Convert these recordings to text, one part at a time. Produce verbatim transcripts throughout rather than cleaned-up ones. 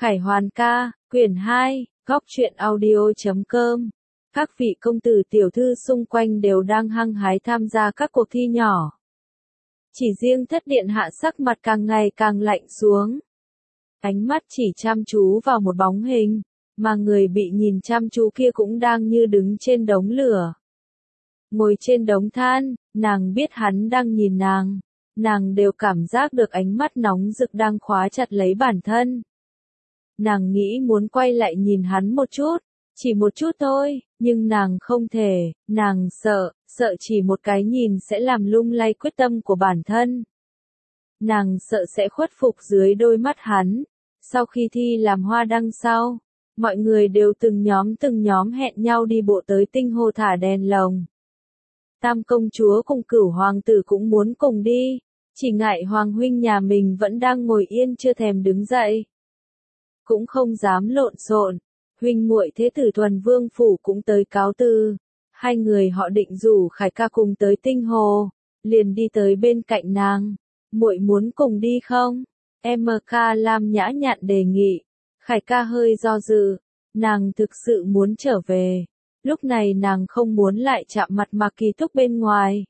Khải Hoàn ca, quyển hai, góc truyện audio chấm com. Các vị công tử tiểu thư xung quanh đều đang hăng hái tham gia các cuộc thi nhỏ. Chỉ riêng thất điện hạ sắc mặt càng ngày càng lạnh xuống. Ánh mắt chỉ chăm chú vào một bóng hình, mà người bị nhìn chăm chú kia cũng đang như đứng trên đống lửa. Ngồi trên đống than, nàng biết hắn đang nhìn nàng. Nàng đều cảm giác được ánh mắt nóng rực đang khóa chặt lấy bản thân. Nàng nghĩ muốn quay lại nhìn hắn một chút, chỉ một chút thôi, nhưng nàng không thể, nàng sợ, sợ chỉ một cái nhìn sẽ làm lung lay quyết tâm của bản thân. Nàng sợ sẽ khuất phục dưới đôi mắt hắn. Sau khi thi làm hoa đăng sau, mọi người đều từng nhóm từng nhóm hẹn nhau đi bộ tới Tinh Hồ thả đèn lồng. Tam công chúa cùng Cửu hoàng tử cũng muốn cùng đi, chỉ ngại hoàng huynh nhà mình vẫn đang ngồi yên chưa thèm đứng dậy. Cũng không dám lộn xộn, huynh muội thế tử Thuần Vương phủ cũng tới cáo từ. Hai người họ định rủ Khải ca cùng tới Tinh Hồ, liền đi tới bên cạnh nàng. Muội muốn cùng đi không? em ca Lam nhã nhặn đề nghị. Khải ca hơi do dự, nàng thực sự muốn trở về. Lúc này nàng không muốn lại chạm mặt Mạc Kỳ Túc bên ngoài.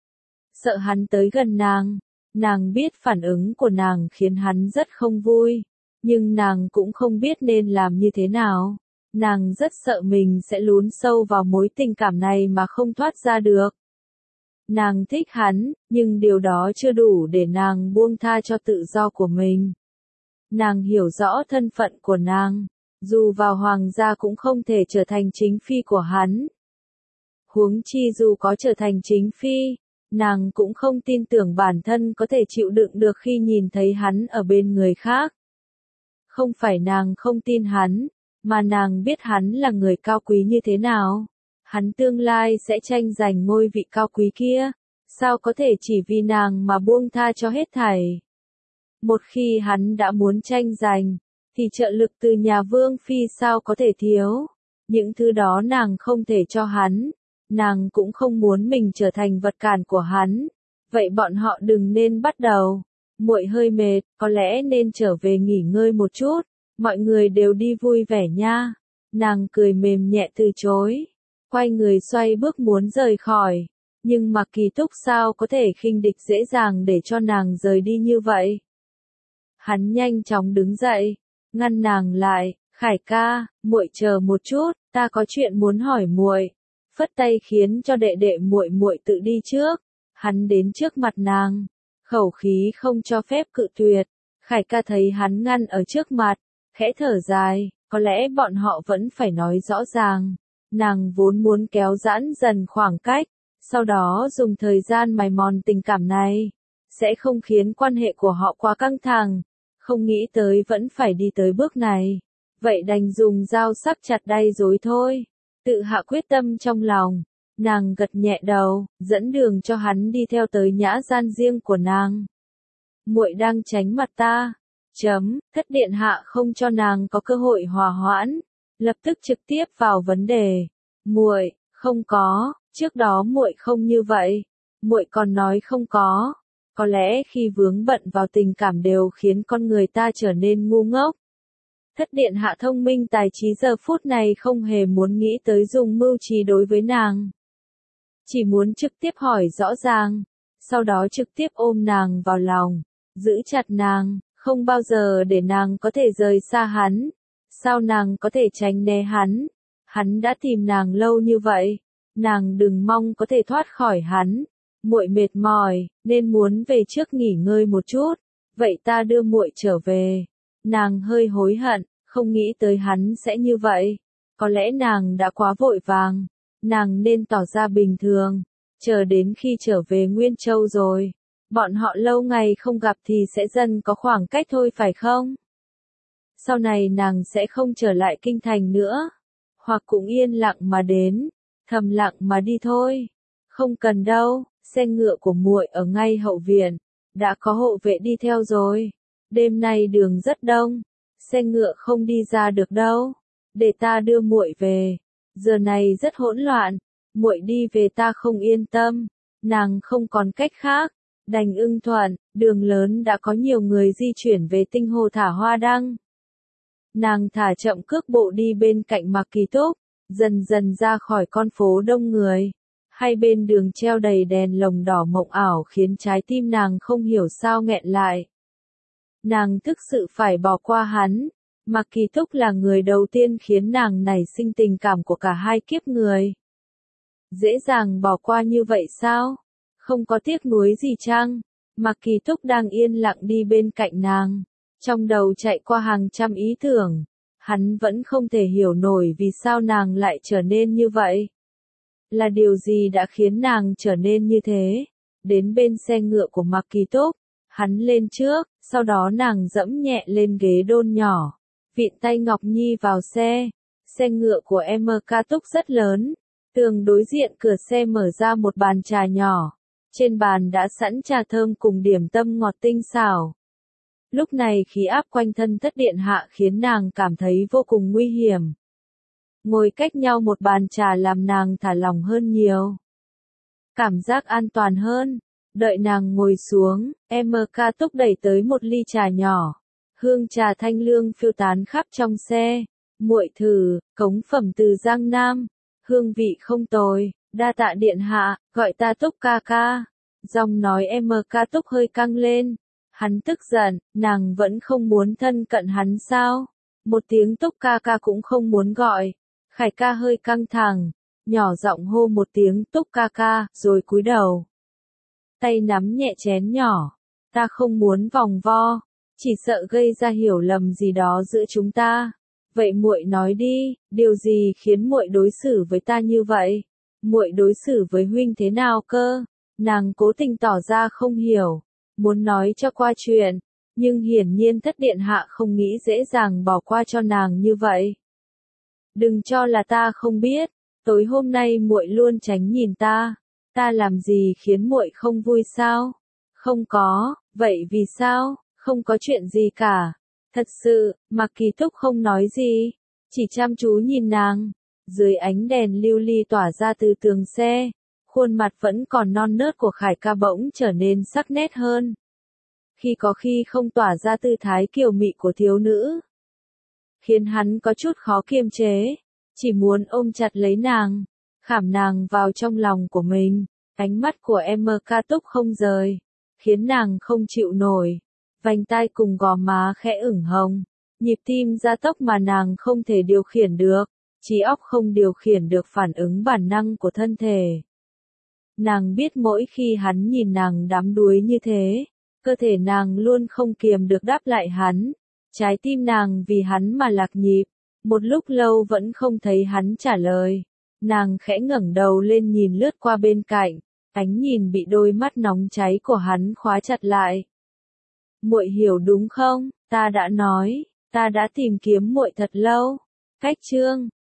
Sợ hắn tới gần nàng, nàng biết phản ứng của nàng khiến hắn rất không vui. Nhưng nàng cũng không biết nên làm như thế nào. Nàng rất sợ mình sẽ lún sâu vào mối tình cảm này mà không thoát ra được. Nàng thích hắn, nhưng điều đó chưa đủ để nàng buông tha cho tự do của mình. Nàng hiểu rõ thân phận của nàng, dù vào hoàng gia cũng không thể trở thành chính phi của hắn. Huống chi dù có trở thành chính phi, nàng cũng không tin tưởng bản thân có thể chịu đựng được khi nhìn thấy hắn ở bên người khác. Không phải nàng không tin hắn, mà nàng biết hắn là người cao quý như thế nào. Hắn tương lai sẽ tranh giành ngôi vị cao quý kia, sao có thể chỉ vì nàng mà buông tha cho hết thảy. Một khi hắn đã muốn tranh giành, thì trợ lực từ nhà Vương phi sao có thể thiếu. Những thứ đó nàng không thể cho hắn, nàng cũng không muốn mình trở thành vật cản của hắn. Vậy bọn họ đừng nên bắt đầu. Muội hơi mệt, có lẽ nên trở về nghỉ ngơi một chút, mọi người đều đi vui vẻ nha. Nàng cười mềm nhẹ từ chối, quay người xoay bước muốn rời khỏi, nhưng Mạc Kỳ Túc sao có thể khinh địch dễ dàng để cho nàng rời đi như vậy. Hắn nhanh chóng đứng dậy, ngăn nàng lại, Khải ca, muội chờ một chút, ta có chuyện muốn hỏi muội. Phất tay khiến cho đệ đệ muội muội tự đi trước. Hắn đến trước mặt nàng, khẩu khí không cho phép cự tuyệt. Khải ca thấy hắn ngăn ở trước mặt, khẽ thở dài, có lẽ bọn họ vẫn phải nói rõ ràng. Nàng vốn muốn kéo giãn dần khoảng cách, sau đó dùng thời gian mài mòn tình cảm này, sẽ không khiến quan hệ của họ quá căng thẳng. Không nghĩ tới vẫn phải đi tới bước này, vậy đành dùng dao sắc chặt đay dối thôi. Tự hạ quyết tâm trong lòng, nàng gật nhẹ đầu, dẫn đường cho hắn đi theo tới nhã gian riêng của nàng. Muội đang tránh mặt ta. Chấm, thất điện hạ không cho nàng có cơ hội hòa hoãn, lập tức trực tiếp vào vấn đề. Muội, không có, trước đó muội không như vậy. Muội còn nói không có. Có lẽ khi vướng bận vào tình cảm đều khiến con người ta trở nên ngu ngốc. Thất điện hạ thông minh tài trí giờ phút này không hề muốn nghĩ tới dùng mưu trí đối với nàng. Chỉ muốn trực tiếp hỏi rõ ràng, sau đó trực tiếp ôm nàng vào lòng, giữ chặt nàng, không bao giờ để nàng có thể rời xa hắn. Sao nàng có thể tránh né hắn? Hắn đã tìm nàng lâu như vậy, nàng đừng mong có thể thoát khỏi hắn. Muội mệt mỏi, nên muốn về trước nghỉ ngơi một chút, vậy ta đưa muội trở về. Nàng hơi hối hận, không nghĩ tới hắn sẽ như vậy. Có lẽ nàng đã quá vội vàng, nàng nên tỏ ra bình thường, chờ đến khi trở về Nguyên Châu rồi. Bọn họ lâu ngày không gặp thì sẽ dần có khoảng cách thôi phải không? Sau này nàng sẽ không trở lại kinh thành nữa, hoặc cũng yên lặng mà đến, thầm lặng mà đi thôi. Không cần đâu, xe ngựa của muội ở ngay hậu viện, đã có hộ vệ đi theo rồi. Đêm nay đường rất đông, xe ngựa không đi ra được đâu. Để ta đưa muội về. Giờ này rất hỗn loạn, muội đi về ta không yên tâm. Nàng không còn cách khác, đành ưng thuận. Đường lớn đã có nhiều người di chuyển về Tinh Hồ thả hoa đăng. Nàng thả chậm cước bộ đi bên cạnh Mạc Kỳ Túc, dần dần ra khỏi con phố đông người. Hai bên đường treo đầy đèn lồng đỏ mộng ảo khiến trái tim nàng không hiểu sao nghẹn lại. Nàng thực sự phải bỏ qua hắn. Mạc Kỳ Túc là người đầu tiên khiến nàng nảy sinh tình cảm của cả hai kiếp người. Dễ dàng bỏ qua như vậy sao? Không có tiếc nuối gì chăng? Mạc Kỳ Túc đang yên lặng đi bên cạnh nàng. Trong đầu chạy qua hàng trăm ý tưởng. Hắn vẫn không thể hiểu nổi vì sao nàng lại trở nên như vậy. Là điều gì đã khiến nàng trở nên như thế? Đến bên xe ngựa của Mạc Kỳ Túc, hắn lên trước, sau đó nàng dẫm nhẹ lên ghế đôn nhỏ, vịn tay Ngọc Nhi vào xe. Xe ngựa của em ca Túc rất lớn, tường đối diện cửa xe mở ra một bàn trà nhỏ, trên bàn đã sẵn trà thơm cùng điểm tâm ngọt tinh xảo. Lúc này khí áp quanh thân thất điện hạ khiến nàng cảm thấy vô cùng nguy hiểm. Ngồi cách nhau một bàn trà làm nàng thả lỏng hơn nhiều. Cảm giác an toàn hơn. Đợi nàng ngồi xuống, em ca Túc đẩy tới một ly trà nhỏ. Hương trà thanh lương phiêu tán khắp trong xe. Muội thử, cống phẩm từ Giang Nam. Hương vị không tồi, đa tạ điện hạ, gọi ta Túc ca ca. Giọng nói em ca Túc hơi căng lên. Hắn tức giận, nàng vẫn không muốn thân cận hắn sao? Một tiếng Túc ca ca cũng không muốn gọi. Khải ca hơi căng thẳng, nhỏ giọng hô một tiếng Túc ca ca, rồi cúi đầu. Tay nắm nhẹ chén nhỏ, ta không muốn vòng vo, chỉ sợ gây ra hiểu lầm gì đó giữa chúng ta. Vậy muội nói đi, điều gì khiến muội đối xử với ta như vậy? Muội đối xử với huynh thế nào cơ? Nàng cố tình tỏ ra không hiểu, muốn nói cho qua chuyện, nhưng hiển nhiên thất điện hạ không nghĩ dễ dàng bỏ qua cho nàng như vậy. Đừng cho là ta không biết, tối hôm nay muội luôn tránh nhìn ta, ta làm gì khiến muội không vui sao? Không có, vậy vì sao? Không có chuyện gì cả. Thật sự, Mạc Kỳ Túc không nói gì, chỉ chăm chú nhìn nàng. Dưới ánh đèn lưu ly tỏa ra từ tường xe, khuôn mặt vẫn còn non nớt của Khải ca bỗng trở nên sắc nét hơn. Khi có khi không tỏa ra tư thái kiều mị của thiếu nữ, khiến hắn có chút khó kiềm chế, chỉ muốn ôm chặt lấy nàng, khảm nàng vào trong lòng của mình. Ánh mắt của em ca Túc không rời, khiến nàng không chịu nổi. Vành tai cùng gò má khẽ ửng hồng, nhịp tim gia tốc mà nàng không thể điều khiển được, trí óc không điều khiển được phản ứng bản năng của thân thể. Nàng biết mỗi khi hắn nhìn nàng đắm đuối như thế, cơ thể nàng luôn không kiềm được đáp lại hắn. Trái tim nàng vì hắn mà lạc nhịp, một lúc lâu vẫn không thấy hắn trả lời. Nàng khẽ ngẩng đầu lên nhìn lướt qua bên cạnh, ánh nhìn bị đôi mắt nóng cháy của hắn khóa chặt lại. Muội hiểu đúng không? Ta đã nói, ta đã tìm kiếm muội thật lâu. Cách chương